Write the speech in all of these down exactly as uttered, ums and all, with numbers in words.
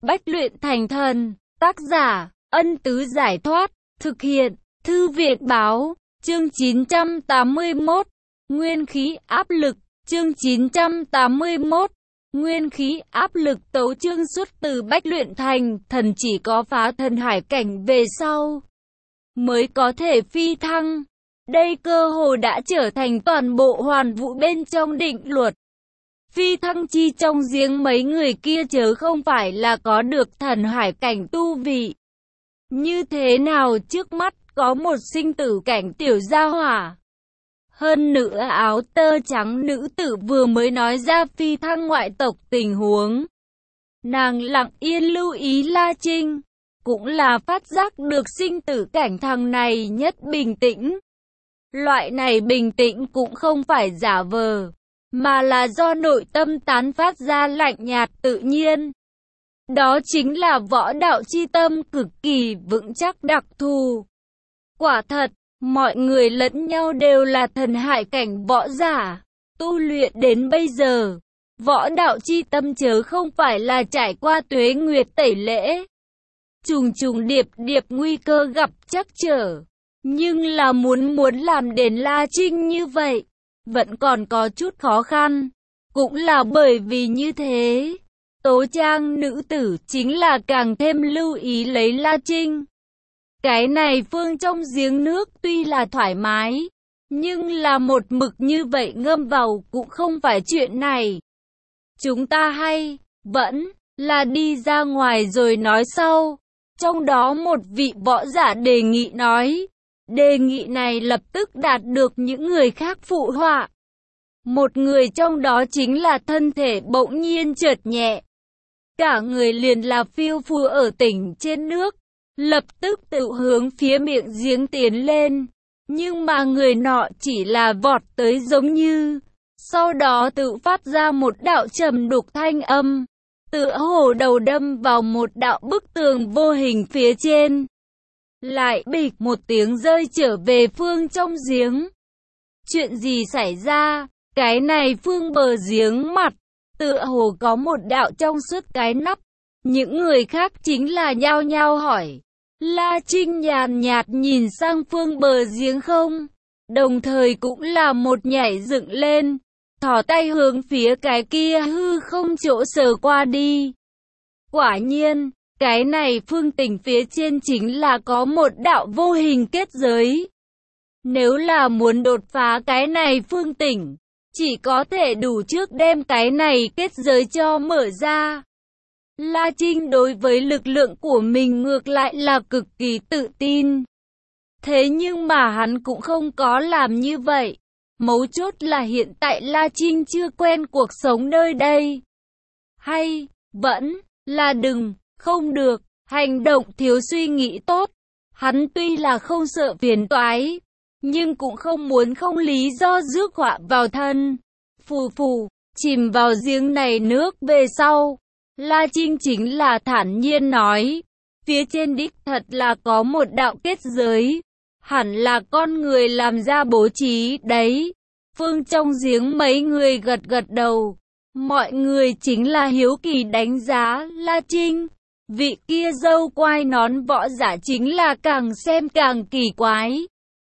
Bách luyện thành thần. Tác giả, Ân Tứ Giải Thoát. Thực hiện, Thư viện Báo. Chương chín trăm tám mươi mốt. Nguyên khí áp lực. Chương chín trăm tám mươi mốt. Nguyên khí áp lực. Tấu chương xuất từ Bách luyện thành thần, chỉ có phá thần hải cảnh về sau mới có thể phi thăng. Đây cơ hồ đã trở thành toàn bộ hoàn vũ bên trong định luật. Phi thăng chi trong giếng mấy người kia chớ không phải là có được thần hải cảnh tu vị. Như thế nào trước mắt có một sinh tử cảnh tiểu gia hỏa. Hơn nữa áo tơ trắng nữ tử vừa mới nói ra phi thăng ngoại tộc tình huống. Nàng lặng yên lưu ý La Trinh, cũng là phát giác được sinh tử cảnh thằng này nhất bình tĩnh. Loại này bình tĩnh cũng không phải giả vờ, mà là do nội tâm tán phát ra lạnh nhạt tự nhiên. Đó chính là võ đạo chi tâm cực kỳ vững chắc đặc thù. Quả thật, mọi người lẫn nhau đều là thần hải cảnh võ giả. Tu luyện đến bây giờ, võ đạo chi tâm chớ không phải là trải qua tuế nguyệt tẩy lễ. Trùng trùng điệp điệp nguy cơ gặp trắc trở. Nhưng là muốn muốn làm đến La Trinh như vậy, vẫn còn có chút khó khăn. Cũng là bởi vì như thế, Tố Trang nữ tử chính là càng thêm lưu ý lấy La Trinh. Cái này phương trong giếng nước tuy là thoải mái, nhưng là một mực như vậy ngâm vào cũng không phải chuyện này. Chúng ta hay, vẫn, là đi ra ngoài rồi nói sau. Trong đó một vị võ giả đề nghị nói. Đề nghị này lập tức đạt được những người khác phụ họa. Một người trong đó chính là thân thể bỗng nhiên chợt nhẹ. Cả người liền là phiêu phù ở tỉnh trên nước. Lập tức tự hướng phía miệng giếng tiến lên. Nhưng mà người nọ chỉ là vọt tới giống như. Sau đó tự phát ra một đạo trầm đục thanh âm. Tựa hồ đầu đâm vào một đạo bức tường vô hình phía trên. Lại bịch một tiếng rơi trở về phương trong giếng. Chuyện gì xảy ra? Cái này phương bờ giếng mặt, tựa hồ có một đạo trong suốt cái nắp. Những người khác chính là nhao nhao hỏi. La Trinh nhàn nhạt nhìn sang phương bờ giếng không, đồng thời cũng là một nhảy dựng lên, thò tay hướng phía cái kia hư không chỗ sờ qua đi. Quả nhiên, cái này phương tỉnh phía trên chính là có một đạo vô hình kết giới. Nếu là muốn đột phá cái này phương tỉnh, chỉ có thể đủ trước đem cái này kết giới cho mở ra. La Trinh đối với lực lượng của mình ngược lại là cực kỳ tự tin. Thế nhưng mà hắn cũng không có làm như vậy. Mấu chốt là hiện tại La Trinh chưa quen cuộc sống nơi đây. Hay, vẫn, là đừng, không được, hành động thiếu suy nghĩ tốt. Hắn tuy là không sợ phiền toái, nhưng cũng không muốn không lý do rước họa vào thân. Phù phù, chìm vào giếng này nước về sau. La Trinh chính là thản nhiên nói, phía trên đích thật là có một đạo kết giới, hẳn là con người làm ra bố trí đấy. Phương trong giếng mấy người gật gật đầu, mọi người chính là hiếu kỳ đánh giá La Trinh. Vị kia dâu quai nón võ giả chính là càng xem càng kỳ quái.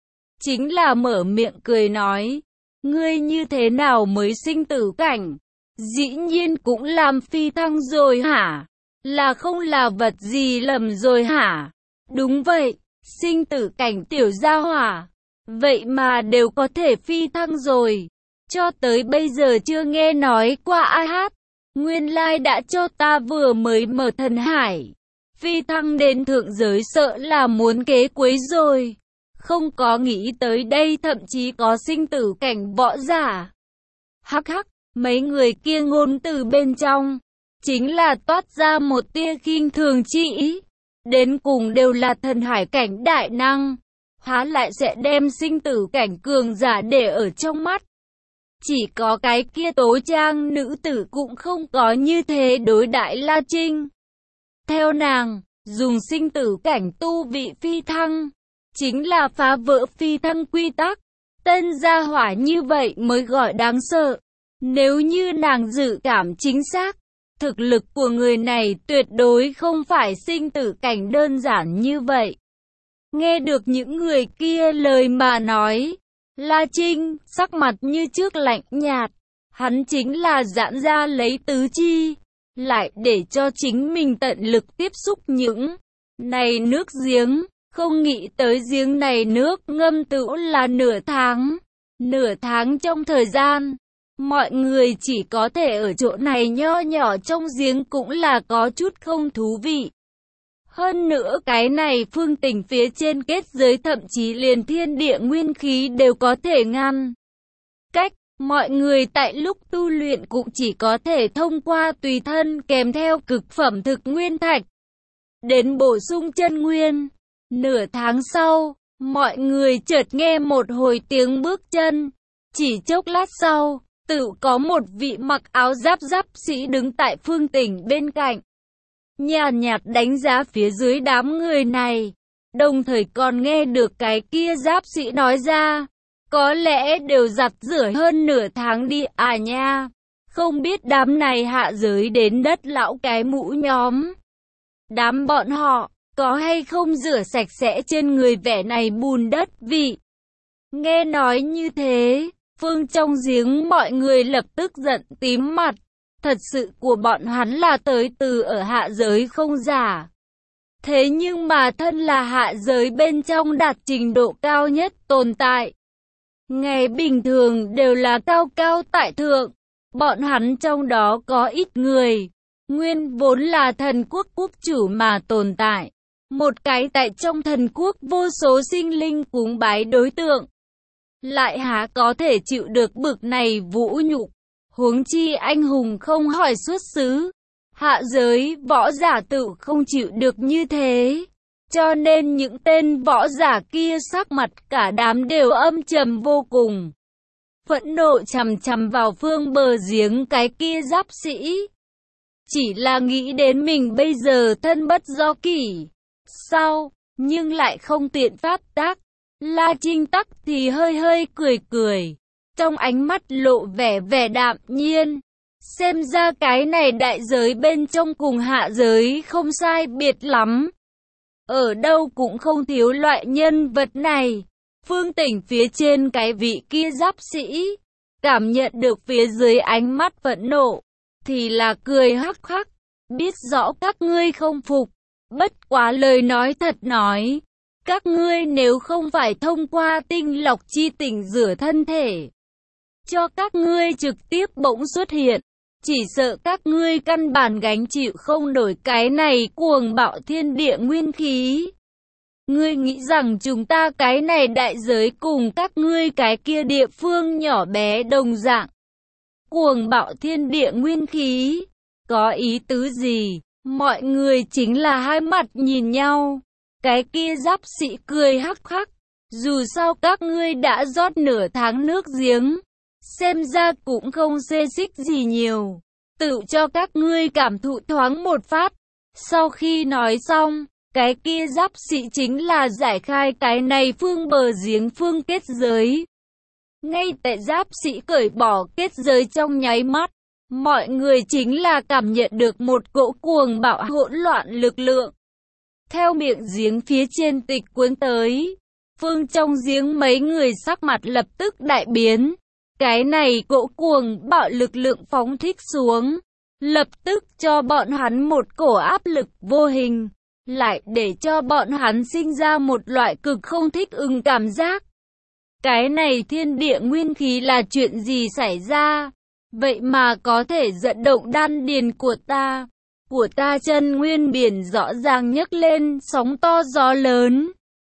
Chính là mở miệng cười nói, ngươi như thế nào mới sinh tử cảnh? Dĩ nhiên cũng làm phi thăng rồi hả? Là không là vật gì lầm rồi hả? Đúng vậy, sinh tử cảnh tiểu gia hỏa. Vậy mà đều có thể phi thăng rồi. Cho tới bây giờ chưa nghe nói qua ai hát. Nguyên lai đã cho ta vừa mới mở thần hải. Phi thăng đến thượng giới sợ là muốn kế quấy rồi. Không có nghĩ tới đây thậm chí có sinh tử cảnh võ giả. Hắc hắc. Mấy người kia ngôn từ bên trong, chính là toát ra một tia khinh thường chi ý. Đến cùng đều là thần hải cảnh đại năng, há lại sẽ đem sinh tử cảnh cường giả để ở trong mắt. Chỉ có cái kia Tố Trang nữ tử cũng không có như thế đối đãi La Trinh. Theo nàng, dùng sinh tử cảnh tu vị phi thăng, chính là phá vỡ phi thăng quy tắc. Tên gia hỏa như vậy mới gọi đáng sợ. Nếu như nàng dự cảm chính xác, Thực lực của người này tuyệt đối không phải sinh tử cảnh đơn giản như vậy. Nghe được những người kia lời mà nói, La Trinh, sắc mặt như trước lạnh nhạt. Hắn chính là giãn ra lấy tứ chi, lại để cho chính mình tận lực tiếp xúc những này nước giếng. Không nghĩ tới giếng này nước ngâm tửu là nửa tháng. Nửa tháng trong thời gian, mọi người chỉ có thể ở chỗ này nho nhỏ trong giếng cũng là có chút không thú vị. Hơn nữa cái này phương tỉnh phía trên kết giới thậm chí liền thiên địa nguyên khí đều có thể ngăn cách. Mọi người tại lúc tu luyện cũng chỉ có thể thông qua tùy thân kèm theo cực phẩm thực nguyên thạch đến bổ sung chân nguyên. Nửa tháng sau, mọi người chợt nghe một hồi tiếng bước chân. Chỉ chốc lát sau, tự có một vị mặc áo giáp giáp sĩ đứng tại phương tỉnh bên cạnh. Nhàn nhạt đánh giá phía dưới đám người này, đồng thời còn nghe được cái kia giáp sĩ nói ra. Có lẽ đều giặt rửa hơn nửa tháng đi à nha. Không biết đám này hạ giới đến đất lão cái mũ nhóm. Đám bọn họ, có hay không rửa sạch sẽ trên người vẻ này bùn đất vị. Nghe nói như thế, phương trong giếng mọi người lập tức giận tím mặt. Thật sự của bọn hắn là tới từ ở hạ giới không giả. Thế nhưng mà thân là hạ giới bên trong đạt trình độ cao nhất tồn tại. Ngày bình thường đều là cao cao tại thượng. Bọn hắn trong đó có ít người. Nguyên vốn là thần quốc quốc chủ mà tồn tại. Một cái tại trong thần quốc vô số sinh linh cúng bái đối tượng. Lại há có thể chịu được bực này vũ nhục. Huống chi anh hùng không hỏi xuất xứ. Hạ giới võ giả tự không chịu được như thế. Cho nên những tên võ giả kia sắc mặt cả đám đều âm trầm vô cùng. Phẫn nộ chằm chằm vào phương bờ giếng cái kia giáp sĩ. Chỉ là nghĩ đến mình bây giờ thân bất do kỷ. Sao, nhưng lại không tiện phát tác. La Trinh tắc thì hơi hơi cười cười. Trong ánh mắt lộ vẻ vẻ đạm nhiên. Xem ra cái này đại giới bên trong cùng hạ giới không sai biệt lắm. Ở đâu cũng không thiếu loại nhân vật này. Phương tỉnh phía trên cái vị kia giáp sĩ. Cảm nhận được phía dưới ánh mắt phẫn nộ. Thì là cười hắc hắc. Biết rõ các ngươi không phục. Bất quá lời nói thật nói. Các ngươi nếu không phải thông qua tinh lọc chi tỉnh rửa thân thể. Cho các ngươi trực tiếp bỗng xuất hiện. Chỉ sợ các ngươi căn bản gánh chịu không nổi cái này cuồng bạo thiên địa nguyên khí. Ngươi nghĩ rằng chúng ta cái này đại giới cùng các ngươi cái kia địa phương nhỏ bé đồng dạng. Cuồng bạo thiên địa nguyên khí. Có ý tứ gì? Mọi người chính là hai mặt nhìn nhau. Cái kia giáp sĩ cười hắc hắc. Dù sao các ngươi đã rót nửa tháng nước giếng. Xem ra cũng không xê xích gì nhiều. Tự cho các ngươi cảm thụ thoáng một phát. Sau khi nói xong, cái kia giáp sĩ chính là giải khai cái này phương bờ giếng phương kết giới. Ngay tại giáp sĩ cởi bỏ kết giới trong nháy mắt, mọi người chính là cảm nhận được một cỗ cuồng bạo hỗn loạn lực lượng. Theo miệng giếng phía trên tịch cuốn tới, phương trong giếng mấy người sắc mặt lập tức đại biến. Cái này cỗ cuồng bạo lực lượng phóng thích xuống, lập tức cho bọn hắn một cổ áp lực vô hình, lại để cho bọn hắn sinh ra một loại cực không thích ứng cảm giác. Cái này thiên địa nguyên khí là chuyện gì xảy ra? Vậy mà có thể dẫn động đan điền của ta, của ta chân nguyên biển rõ ràng nhấc lên sóng to gió lớn.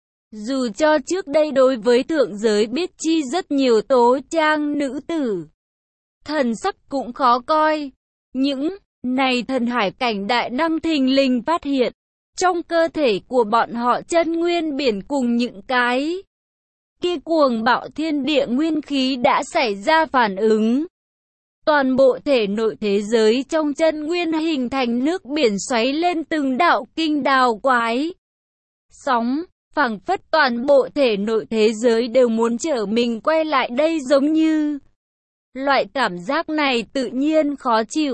Dù cho trước đây đối với thượng giới biết chi rất nhiều tố trang nữ tử, thần sắc cũng khó coi. Những này thần hải cảnh đại năng thình lình phát hiện, trong cơ thể của bọn họ chân nguyên biển cùng những cái kia cuồng bạo thiên địa nguyên khí đã xảy ra phản ứng. Toàn bộ thể nội thế giới trong chân nguyên hình thành nước biển xoáy lên từng đạo kinh đào quái sóng. Phảng phất toàn bộ thể nội thế giới đều muốn trở mình quay lại đây giống như. Loại cảm giác này tự nhiên khó chịu.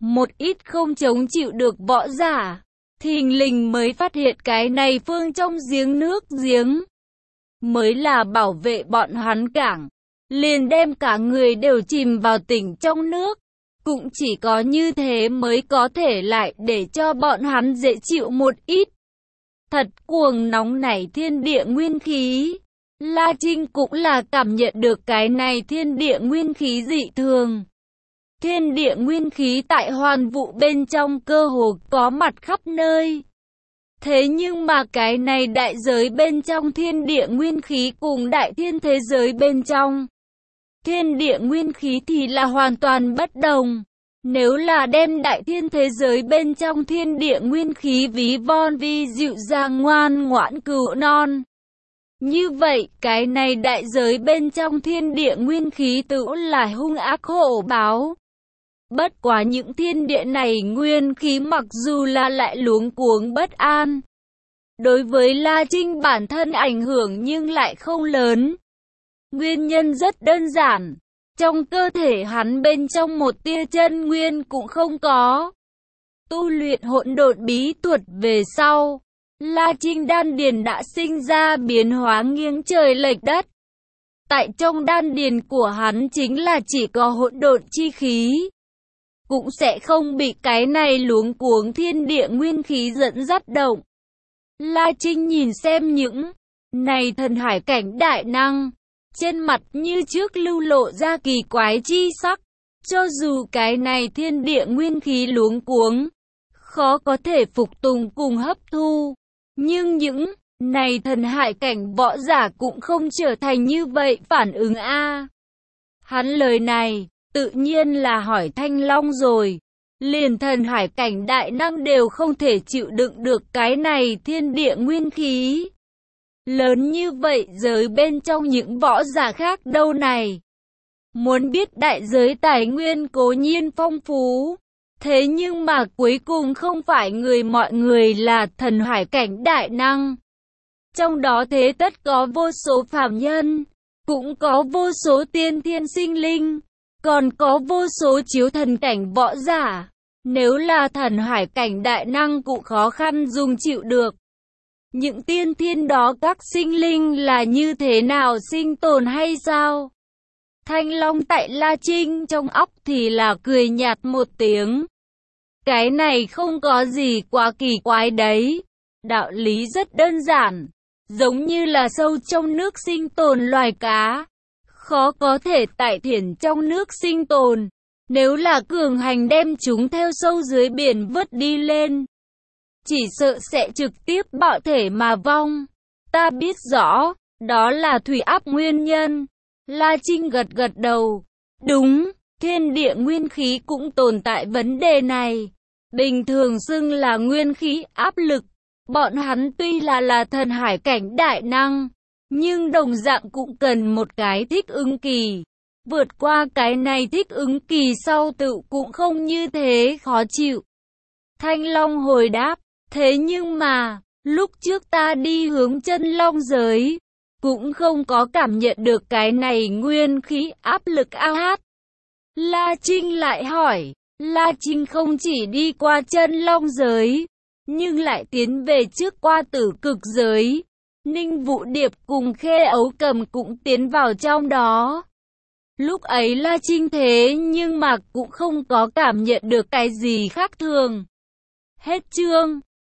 Một ít không chống chịu được võ giả, thình lình mới phát hiện cái này phương trong giếng nước giếng mới là bảo vệ bọn hắn cảng, liền đem cả người đều chìm vào tỉnh trong nước. Cũng chỉ có như thế mới có thể lại để cho bọn hắn dễ chịu một ít. Thật cuồng nóng nảy thiên địa nguyên khí. La Trinh cũng là cảm nhận được cái này thiên địa nguyên khí dị thường. Thiên địa nguyên khí tại hoàn vũ bên trong cơ hồ có mặt khắp nơi. Thế nhưng mà cái này đại giới bên trong thiên địa nguyên khí cùng đại thiên thế giới bên trong thiên địa nguyên khí thì là hoàn toàn bất đồng. Nếu là đem đại thiên thế giới bên trong thiên địa nguyên khí ví von vi dịu dàng ngoan ngoãn cừu non, như vậy cái này đại giới bên trong thiên địa nguyên khí tự là hung ác hổ báo. Bất quá những thiên địa này nguyên khí mặc dù là lại luống cuống bất an, đối với La Trinh bản thân ảnh hưởng nhưng lại không lớn. Nguyên nhân rất đơn giản, trong cơ thể hắn bên trong một tia chân nguyên cũng không có. Tu luyện hỗn độn bí thuật về sau, La Trinh đan điền đã sinh ra biến hóa nghiêng trời lệch đất. Tại trong đan điền của hắn chính là chỉ có hỗn độn chi khí, cũng sẽ không bị cái này luống cuống thiên địa nguyên khí dẫn dắt động. La Trinh nhìn xem những này thần hải cảnh đại năng, trên mặt như trước lưu lộ ra kỳ quái chi sắc. Cho dù cái này thiên địa nguyên khí luống cuống, khó có thể phục tùng cùng hấp thu, nhưng những này thần hải cảnh võ giả cũng không trở thành như vậy phản ứng a. À. Hắn lời này, tự nhiên là hỏi Thanh Long rồi. Liền thần hải cảnh đại năng đều không thể chịu đựng được cái này thiên địa nguyên khí lớn như vậy, giới bên trong những võ giả khác đâu này. Muốn biết đại giới tài nguyên cố nhiên phong phú, thế nhưng mà cuối cùng không phải người mọi người là thần hải cảnh đại năng. Trong đó thế tất có vô số phàm nhân, cũng có vô số tiên thiên sinh linh, còn có vô số chiếu thần cảnh võ giả. Nếu là thần hải cảnh đại năng cũng khó khăn dùng chịu được. Những tiên thiên đó các sinh linh là như thế nào sinh tồn hay sao? Thanh Long tại La Trinh trong óc thì là cười nhạt một tiếng. Cái này không có gì quá kỳ quái đấy. Đạo lý rất đơn giản. Giống như là sâu trong nước sinh tồn loài cá, khó có thể tại thiển trong nước sinh tồn. Nếu là cường hành đem chúng theo sâu dưới biển vớt đi lên, chỉ sợ sẽ trực tiếp bạo thể mà vong. Ta biết rõ, đó là thủy áp nguyên nhân. La Trinh gật gật đầu. Đúng, thiên địa nguyên khí cũng tồn tại vấn đề này. Bình thường xưng là nguyên khí áp lực. Bọn hắn tuy là là thần hải cảnh đại năng, nhưng đồng dạng cũng cần một cái thích ứng kỳ. Vượt qua cái này thích ứng kỳ sau tự cũng không như thế khó chịu. Thanh Long hồi đáp, thế nhưng mà, lúc trước ta đi hướng chân long giới, cũng không có cảm nhận được cái này nguyên khí áp lực a hát. La Trinh lại hỏi, La Trinh không chỉ đi qua chân long giới, nhưng lại tiến về trước qua tử cực giới. Ninh Vũ Điệp cùng Khê Ấu Cầm cũng tiến vào trong đó. Lúc ấy La Trinh thế nhưng mà cũng không có cảm nhận được cái gì khác thường. Hết chương.